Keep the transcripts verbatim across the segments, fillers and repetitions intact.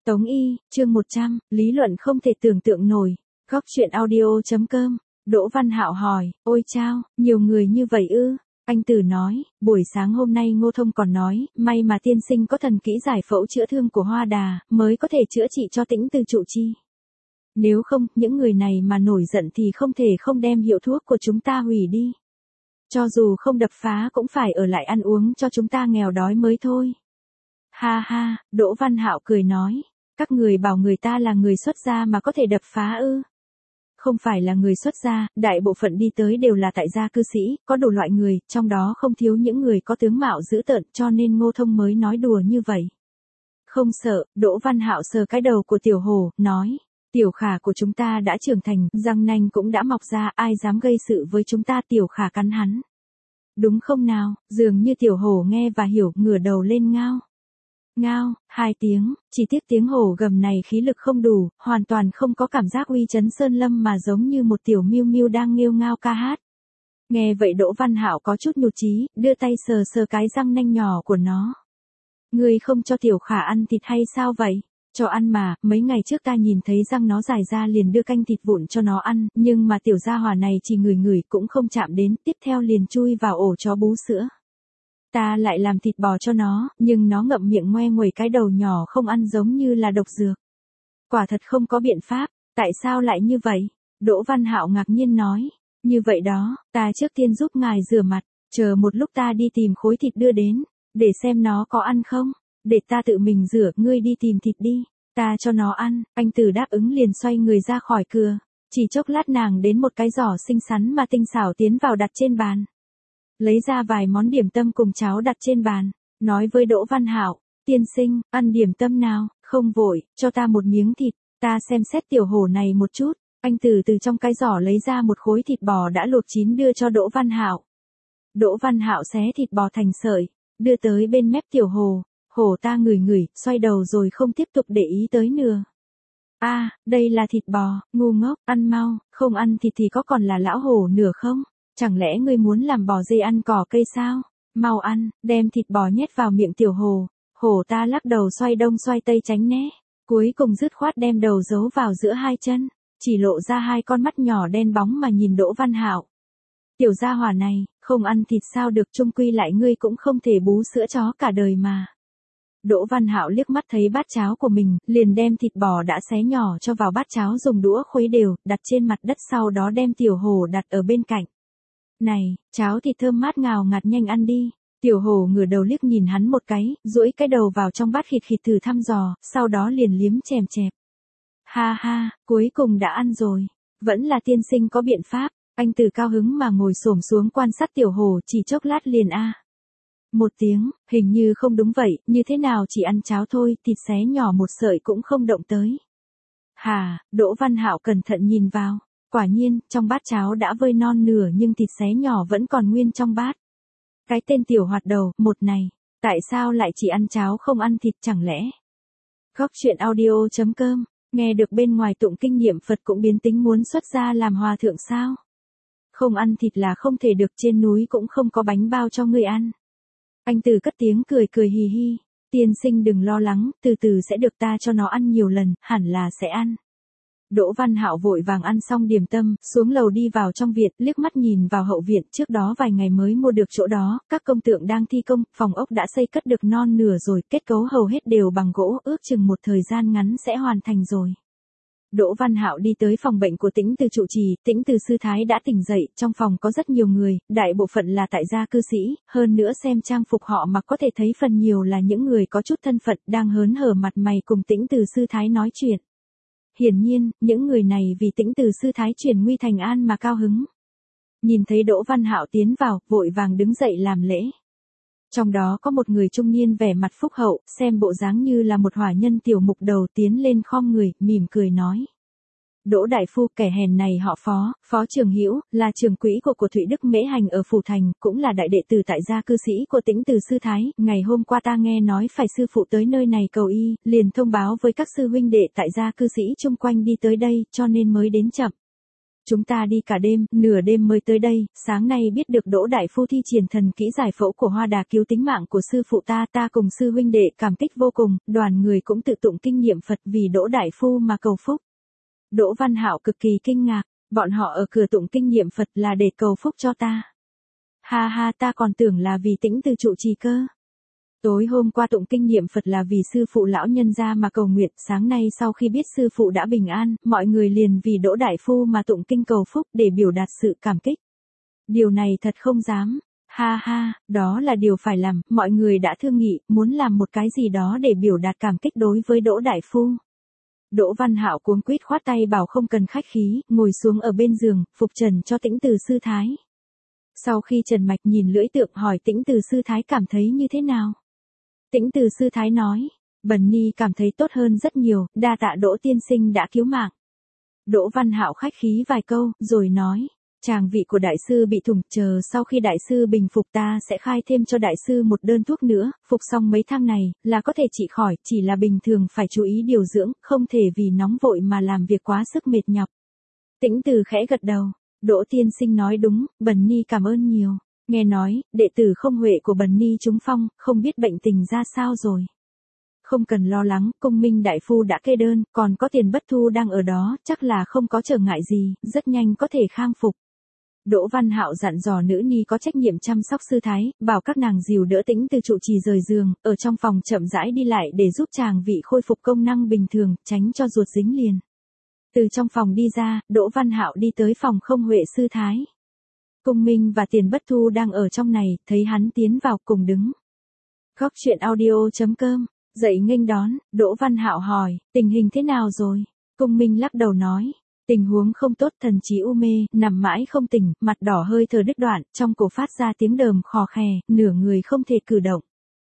Tống Y, chương một trăm, lý luận không thể tưởng tượng nổi. Góc truyện audio.com. Đỗ Văn Hạo hỏi, ôi chao, nhiều người như vậy ư? Anh Tử nói, buổi sáng hôm nay Ngô Thông còn nói, may mà tiên sinh có thần kỹ giải phẫu chữa thương của Hoa Đà, mới có thể chữa trị cho Tĩnh Từ trụ chi. Nếu không, những người này mà nổi giận thì không thể không đem hiệu thuốc của chúng ta hủy đi. Cho dù không đập phá cũng phải ở lại ăn uống cho chúng ta nghèo đói mới thôi. Ha ha, Đỗ Văn Hạo cười nói, các người bảo người ta là người xuất gia mà có thể đập phá ư? Không phải là người xuất gia, đại bộ phận đi tới đều là tại gia cư sĩ, có đủ loại người, trong đó không thiếu những người có tướng mạo dữ tợn, cho nên Ngô Thông mới nói đùa như vậy. Không sợ, Đỗ Văn Hạo sờ cái đầu của Tiểu Hổ, nói, Tiểu Khả của chúng ta đã trưởng thành, răng nanh cũng đã mọc ra, ai dám gây sự với chúng ta? Tiểu Khả cắn hắn. Đúng không nào? Dường như Tiểu Hổ nghe và hiểu, ngửa đầu lên ngao. Ngao, hai tiếng, chỉ tiếc tiếng hổ gầm này khí lực không đủ, hoàn toàn không có cảm giác uy chấn sơn lâm mà giống như một tiểu miêu miêu đang nghêu ngao ca hát. Nghe vậy Đỗ Văn Hạo có chút nhụt chí, đưa tay sờ sờ cái răng nanh nhỏ của nó. Ngươi không cho Tiểu Khả ăn thịt hay sao vậy? Cho ăn mà, mấy ngày trước ta nhìn thấy răng nó dài ra liền đưa canh thịt vụn cho nó ăn, nhưng mà tiểu gia hỏa này chỉ ngửi ngửi cũng không chạm đến, tiếp theo liền chui vào ổ chó bú sữa. Ta lại làm thịt bò cho nó, nhưng nó ngậm miệng ngoe nguẩy cái đầu nhỏ không ăn giống như là độc dược. Quả thật không có biện pháp, tại sao lại như vậy? Đỗ Văn Hạo ngạc nhiên nói, như vậy đó, ta trước tiên giúp ngài rửa mặt, chờ một lúc ta đi tìm khối thịt đưa đến, để xem nó có ăn không, để ta tự mình rửa, ngươi đi tìm thịt đi, ta cho nó ăn. Anh Tử đáp ứng liền xoay người ra khỏi cửa, chỉ chốc lát nàng đến một cái giỏ xinh xắn mà tinh xảo tiến vào đặt trên bàn. Lấy ra vài món điểm tâm cùng cháo đặt trên bàn, nói với Đỗ Văn Hạo, tiên sinh, ăn điểm tâm nào, không vội, cho ta một miếng thịt, ta xem xét Tiểu Hổ này một chút. Anh Tử từ trong cái giỏ lấy ra một khối thịt bò đã luộc chín đưa cho Đỗ Văn Hạo. Đỗ Văn Hạo xé thịt bò thành sợi, đưa tới bên mép Tiểu Hổ, hổ ta ngửi ngửi, xoay đầu rồi không tiếp tục để ý tới nữa. A, à, đây là thịt bò, ngu ngốc, ăn mau, không ăn thịt thì có còn là lão hổ nửa không? Chẳng lẽ ngươi muốn làm bò dê ăn cỏ cây sao? Mau ăn, đem thịt bò nhét vào miệng Tiểu Hổ. Hổ ta lắc đầu xoay đông xoay tây tránh né. Cuối cùng dứt khoát đem đầu giấu vào giữa hai chân, chỉ lộ ra hai con mắt nhỏ đen bóng mà nhìn Đỗ Văn Hạo. Tiểu gia hỏa này, không ăn thịt sao được, chung quy lại ngươi cũng không thể bú sữa chó cả đời mà. Đỗ Văn Hạo liếc mắt thấy bát cháo của mình, liền đem thịt bò đã xé nhỏ cho vào bát cháo dùng đũa khuấy đều, đặt trên mặt đất, sau đó đem Tiểu Hổ đặt ở bên cạnh. Này, cháo thịt thơm mát ngào ngạt, nhanh ăn đi. Tiểu Hổ ngửa đầu liếc nhìn hắn một cái, duỗi cái đầu vào trong bát khịt khịt thử thăm dò, sau đó liền liếm chèm chẹp. Ha ha, cuối cùng đã ăn rồi. Vẫn là tiên sinh có biện pháp. Anh Tử cao hứng mà ngồi xổm xuống quan sát Tiểu Hổ, chỉ chốc lát liền a. Một tiếng, hình như không đúng vậy, như thế nào chỉ ăn cháo thôi, thịt xé nhỏ một sợi cũng không động tới. Hà, Đỗ Văn Hạo cẩn thận nhìn vào. Quả nhiên, trong bát cháo đã vơi non nửa nhưng thịt xé nhỏ vẫn còn nguyên trong bát. Cái tên tiểu hoạt đầu, một này, tại sao lại chỉ ăn cháo không ăn thịt chẳng lẽ? Góc truyện audio.com, nghe được bên ngoài tụng kinh nghiệm Phật cũng biến tính muốn xuất gia làm hòa thượng sao? Không ăn thịt là không thể được, trên núi cũng không có bánh bao cho ngươi ăn. Anh Tử cất tiếng cười cười hì hì, tiên sinh đừng lo lắng, từ từ sẽ được, ta cho nó ăn nhiều lần, hẳn là sẽ ăn. Đỗ Văn Hạo vội vàng ăn xong điểm tâm, xuống lầu đi vào trong viện, liếc mắt nhìn vào hậu viện, trước đó vài ngày mới mua được chỗ đó, các công tượng đang thi công, phòng ốc đã xây cất được non nửa rồi, kết cấu hầu hết đều bằng gỗ, ước chừng một thời gian ngắn sẽ hoàn thành rồi. Đỗ Văn Hạo đi tới phòng bệnh của Tĩnh Từ trụ trì, Tĩnh Từ sư thái đã tỉnh dậy, trong phòng có rất nhiều người, đại bộ phận là tại gia cư sĩ, hơn nữa xem trang phục họ mặc có thể thấy phần nhiều là những người có chút thân phận, đang hớn hở mặt mày cùng Tĩnh Từ sư thái nói chuyện. Hiển nhiên, những người này vì Tĩnh Từ sư thái chuyển nguy thành an mà cao hứng. Nhìn thấy Đỗ Văn Hạo tiến vào, vội vàng đứng dậy làm lễ. Trong đó có một người trung niên vẻ mặt phúc hậu, xem bộ dáng như là một hỏa nhân tiểu mục đầu, tiến lên khom người, mỉm cười nói. Đỗ đại phu, kẻ hèn này họ Phó, Phó Trường Hữu, là trưởng quỹ của của Thụy Đức Mễ Hành ở Phủ Thành, cũng là đại đệ tử tại gia cư sĩ của Tĩnh Từ sư thái. Ngày hôm qua ta nghe nói phải sư phụ tới nơi này cầu y, liền thông báo với các sư huynh đệ tại gia cư sĩ chung quanh đi tới đây, cho nên mới đến chậm. Chúng ta đi cả đêm, nửa đêm mới tới đây, sáng nay biết được Đỗ đại phu thi triển thần kỹ giải phẫu của Hoa Đà cứu tính mạng của sư phụ ta, ta cùng sư huynh đệ cảm kích vô cùng, đoàn người cũng tự tụng kinh niệm Phật vì Đỗ đại phu mà cầu phúc. Đỗ Văn Hạo cực kỳ kinh ngạc, bọn họ ở cửa tụng kinh niệm Phật là để cầu phúc cho ta. Ha ha, ta còn tưởng là vì Tĩnh Từ trụ trì cơ. Tối hôm qua tụng kinh niệm Phật là vì sư phụ lão nhân gia mà cầu nguyện, sáng nay sau khi biết sư phụ đã bình an, mọi người liền vì Đỗ đại phu mà tụng kinh cầu phúc để biểu đạt sự cảm kích. Điều này thật không dám. Ha ha, đó là điều phải làm, mọi người đã thương nghị, muốn làm một cái gì đó để biểu đạt cảm kích đối với Đỗ đại phu. Đỗ Văn Hạo cuống quýt khoát tay bảo không cần khách khí, ngồi xuống ở bên giường, phục trần cho Tĩnh Từ sư thái. Sau khi Trần Mạch nhìn lưỡi tượng hỏi Tĩnh Từ sư thái cảm thấy như thế nào? Tĩnh Từ sư thái nói, Bần Ni cảm thấy tốt hơn rất nhiều, đa tạ Đỗ tiên sinh đã cứu mạng. Đỗ Văn Hạo khách khí vài câu, rồi nói, tràng vị của đại sư bị thủng, chờ sau khi đại sư bình phục ta sẽ khai thêm cho đại sư một đơn thuốc nữa, phục xong mấy thang này, là có thể trị khỏi, chỉ là bình thường phải chú ý điều dưỡng, không thể vì nóng vội mà làm việc quá sức mệt nhọc. Tĩnh Từ khẽ gật đầu, Đỗ tiên sinh nói đúng, Bần Ni cảm ơn nhiều. Nghe nói, đệ tử Không Huệ của Bần Ni trúng phong, không biết bệnh tình ra sao rồi. Không cần lo lắng, Công Minh đại phu đã kê đơn, còn có Tiền Bất Thu đang ở đó, chắc là không có trở ngại gì, rất nhanh có thể khang phục. Đỗ Văn Hạo dặn dò nữ ni có trách nhiệm chăm sóc sư thái, bảo các nàng dìu đỡ Tĩnh Từ trụ trì rời giường, ở trong phòng chậm rãi đi lại để giúp chàng vị khôi phục công năng bình thường, tránh cho ruột dính liền. Từ trong phòng đi ra, Đỗ Văn Hạo đi tới phòng Không Huệ sư thái. Công Minh và Tiền Bất Thu đang ở trong này, thấy hắn tiến vào cùng đứng. Góc truyện audio chấm com, dậy nghênh đón, Đỗ Văn Hạo hỏi, tình hình thế nào rồi? Công Minh lắc đầu nói, tình huống không tốt, thần trí u mê, nằm mãi không tỉnh, mặt đỏ hơi thở đứt đoạn, trong cổ phát ra tiếng đờm khò khè, nửa người không thể cử động.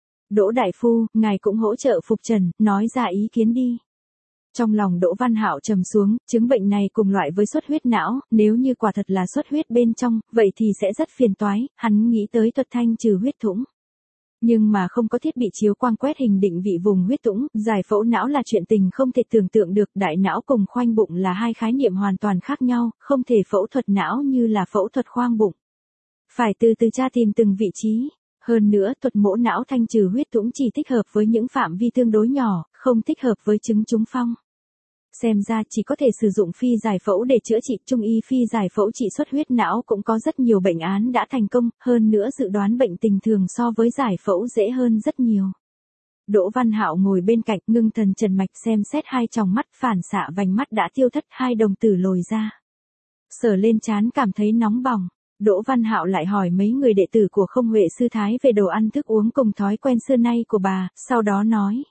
Đỗ đại phu, ngài cũng hỗ trợ phục trần, nói ra ý kiến đi. Trong lòng Đỗ Văn Hạo trầm xuống, chứng bệnh này cùng loại với xuất huyết não, nếu như quả thật là xuất huyết bên trong, vậy thì sẽ rất phiền toái, hắn nghĩ tới thuật thanh trừ huyết thủng. Nhưng mà không có thiết bị chiếu quang quét hình định vị vùng huyết thủng, giải phẫu não là chuyện tình không thể tưởng tượng được, đại não cùng khoanh bụng là hai khái niệm hoàn toàn khác nhau, không thể phẫu thuật não như là phẫu thuật khoang bụng. Phải từ từ tra tìm từng vị trí. Hơn nữa, thuật mổ não thanh trừ huyết thủng chỉ thích hợp với những phạm vi tương đối nhỏ, không thích hợp với chứng trúng phong. Xem ra chỉ có thể sử dụng phi giải phẫu để chữa trị. Trung y phi giải phẫu trị xuất huyết não cũng có rất nhiều bệnh án đã thành công, hơn nữa dự đoán bệnh tình thường so với giải phẫu dễ hơn rất nhiều. Đỗ Văn Hạo ngồi bên cạnh, ngưng thần trần mạch xem xét hai tròng mắt, phản xạ vành mắt đã tiêu thất, hai đồng tử lồi ra. Sờ lên trán cảm thấy nóng bỏng. Đỗ Văn Hạo lại hỏi mấy người đệ tử của Không Huệ sư thái về đồ ăn thức uống cùng thói quen xưa nay của bà, sau đó nói.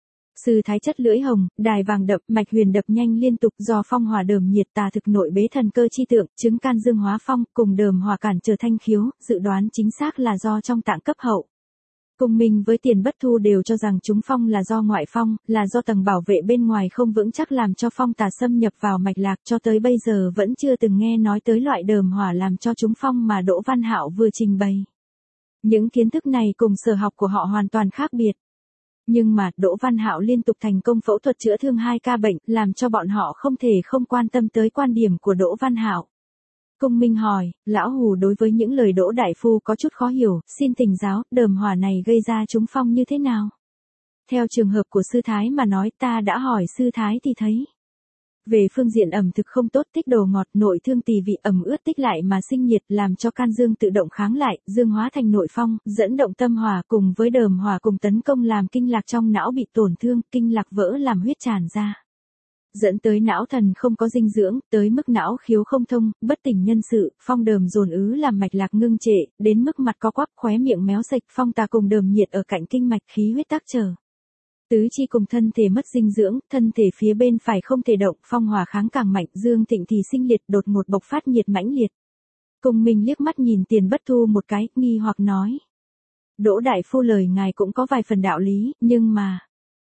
Sư thái chất lưỡi hồng, đài vàng đập, mạch huyền đập nhanh liên tục, do phong hỏa đờm nhiệt, tà thực nội bế thần cơ chi tượng, chứng can dương hóa phong, cùng đờm hỏa cản trở thanh khiếu, dự đoán chính xác là do trong tạng cấp hậu. Công Minh với Tiền Bất Thu đều cho rằng trúng phong là do ngoại phong, là do tầng bảo vệ bên ngoài không vững chắc làm cho phong tà xâm nhập vào mạch lạc, cho tới bây giờ vẫn chưa từng nghe nói tới loại đờm hỏa làm cho trúng phong mà Đỗ Văn Hạo vừa trình bày. Những kiến thức này cùng sở học của họ hoàn toàn khác biệt. Nhưng mà, Đỗ Văn Hạo liên tục thành công phẫu thuật chữa thương hai ca bệnh, làm cho bọn họ không thể không quan tâm tới quan điểm của Đỗ Văn Hạo. Công Minh hỏi, lão hù đối với những lời Đỗ đại phu có chút khó hiểu, xin thỉnh giáo, đờm hỏa này gây ra trúng phong như thế nào? Theo trường hợp của sư thái mà nói, ta đã hỏi sư thái thì thấy. Về phương diện ẩm thực không tốt, tích đồ ngọt, nội thương tỳ vị, ẩm ướt tích lại mà sinh nhiệt, làm cho can dương tự động kháng lại, dương hóa thành nội phong, dẫn động tâm hỏa cùng với đờm hỏa cùng tấn công làm kinh lạc trong não bị tổn thương, kinh lạc vỡ làm huyết tràn ra. Dẫn tới não thần không có dinh dưỡng, tới mức não khiếu không thông, bất tỉnh nhân sự, phong đờm dồn ứ làm mạch lạc ngưng trệ, đến mức mặt co quắp, khóe miệng méo sạch, phong tà cùng đờm nhiệt ở cạnh kinh mạch, khí huyết tác trở. Tứ chi cùng thân thể mất dinh dưỡng, thân thể phía bên phải không thể động, phong hỏa kháng càng mạnh, dương thịnh thì sinh liệt, đột ngột bộc phát nhiệt mãnh liệt. Công Minh liếc mắt nhìn Tiền Bất Thu một cái, nghi hoặc nói. Đỗ đại phu lời ngài cũng có vài phần đạo lý, nhưng mà...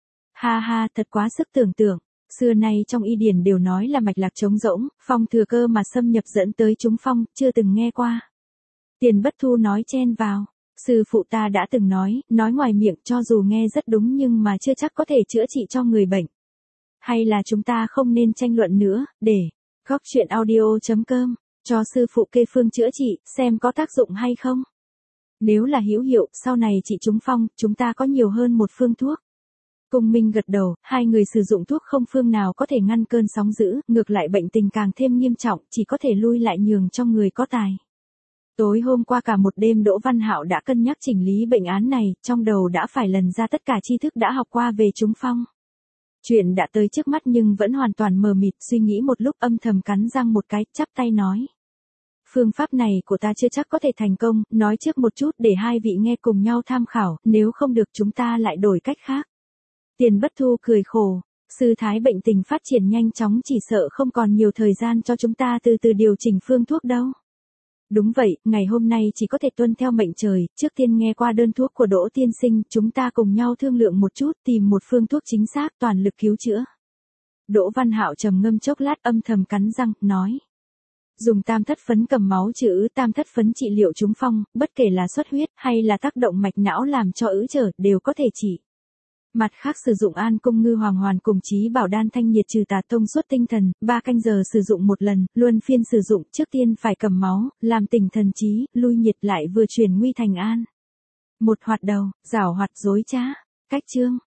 Ha ha, thật quá sức tưởng tượng. Xưa nay trong y điển đều nói là mạch lạc trống rỗng, phong thừa cơ mà xâm nhập dẫn tới trúng phong, chưa từng nghe qua. Tiền Bất Thu nói chen vào. Sư phụ ta đã từng nói, nói ngoài miệng cho dù nghe rất đúng nhưng mà chưa chắc có thể chữa trị cho người bệnh. Hay là chúng ta không nên tranh luận nữa, để Góc chuyện audio chấm com, cho sư phụ kê phương chữa trị, xem có tác dụng hay không. Nếu là hữu hiệu, sau này chị trúng phong, chúng ta có nhiều hơn một phương thuốc. Cung Minh gật đầu, hai người sử dụng thuốc không phương nào có thể ngăn cơn sóng dữ, ngược lại bệnh tình càng thêm nghiêm trọng, chỉ có thể lui lại nhường cho người có tài. Tối hôm qua cả một đêm Đỗ Văn Hạo đã cân nhắc chỉnh lý bệnh án này, trong đầu đã phải lần ra tất cả tri thức đã học qua về trúng phong. Chuyện đã tới trước mắt nhưng vẫn hoàn toàn mờ mịt, suy nghĩ một lúc âm thầm cắn răng một cái, chắp tay nói. Phương pháp này của ta chưa chắc có thể thành công, nói trước một chút để hai vị nghe cùng nhau tham khảo, nếu không được chúng ta lại đổi cách khác. Tiền Bất Thu cười khổ, sư thái bệnh tình phát triển nhanh chóng chỉ sợ không còn nhiều thời gian cho chúng ta từ từ điều chỉnh phương thuốc đâu. Đúng vậy, ngày hôm nay chỉ có thể tuân theo mệnh trời, trước tiên nghe qua đơn thuốc của Đỗ tiên sinh, chúng ta cùng nhau thương lượng một chút, tìm một phương thuốc chính xác toàn lực cứu chữa. Đỗ Văn Hạo trầm ngâm chốc lát âm thầm cắn răng, nói. Dùng tam thất phấn cầm máu trừ ứ, tam thất phấn trị liệu trúng phong, bất kể là xuất huyết hay là tác động mạch não làm cho ứ trở, đều có thể trị. Mặt khác sử dụng an cung ngư hoàng hoàn cùng trí bảo đan thanh nhiệt trừ tà thông suốt tinh thần, ba canh giờ sử dụng một lần, luân phiên sử dụng, trước tiên phải cầm máu, làm tỉnh thần trí, lui nhiệt lại vừa chuyển nguy thành an. Một hoạt đầu, giảo hoạt dối trá, cách chương.